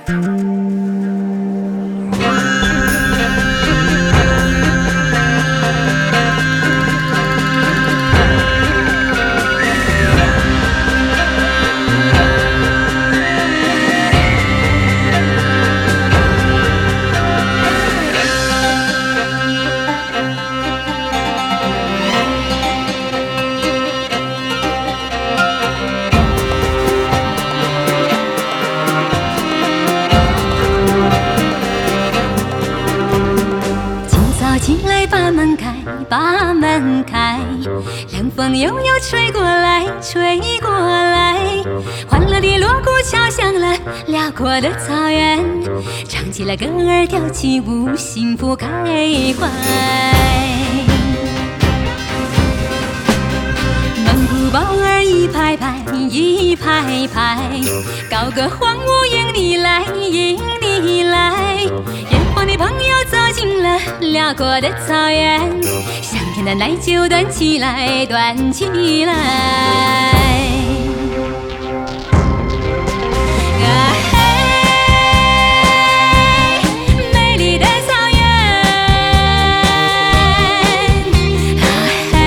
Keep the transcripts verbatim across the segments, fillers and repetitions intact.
进来，把门开，把门开，冷风悠悠吹过来，吹过来，欢乐的锣鼓敲响了辽阔的草原，唱起了歌儿，跳起舞，幸福开怀。蒙古包儿一排排，一排排，高歌欢舞迎你来，迎你来。远方的朋友走进了辽阔的草原，香甜的奶酒端起来，端起来。啊嘿，美丽的草原，啊嘿，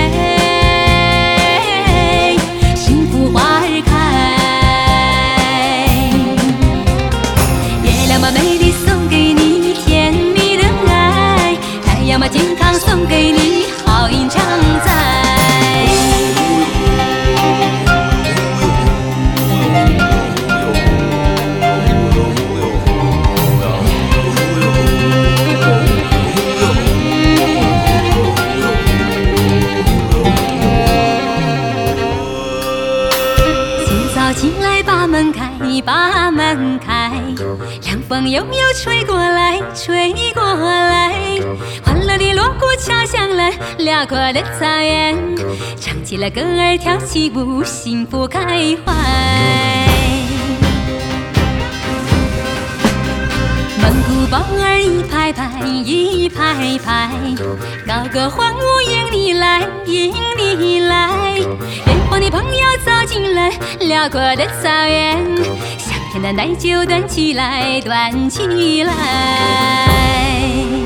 幸福花儿开，月亮把美丽送给你。要么健康送给你，好运常在。清早起来，把门开，把门开，凉风悠悠吹过来，吹过来。欢乐的锣鼓敲响了辽阔的草原，唱起了歌儿，跳起舞，幸福开怀。蒙古包儿一排排，一排排，高歌欢舞迎你来，迎你来。远方的朋友走进了辽阔的草原，香甜的奶酒端起来，端起来。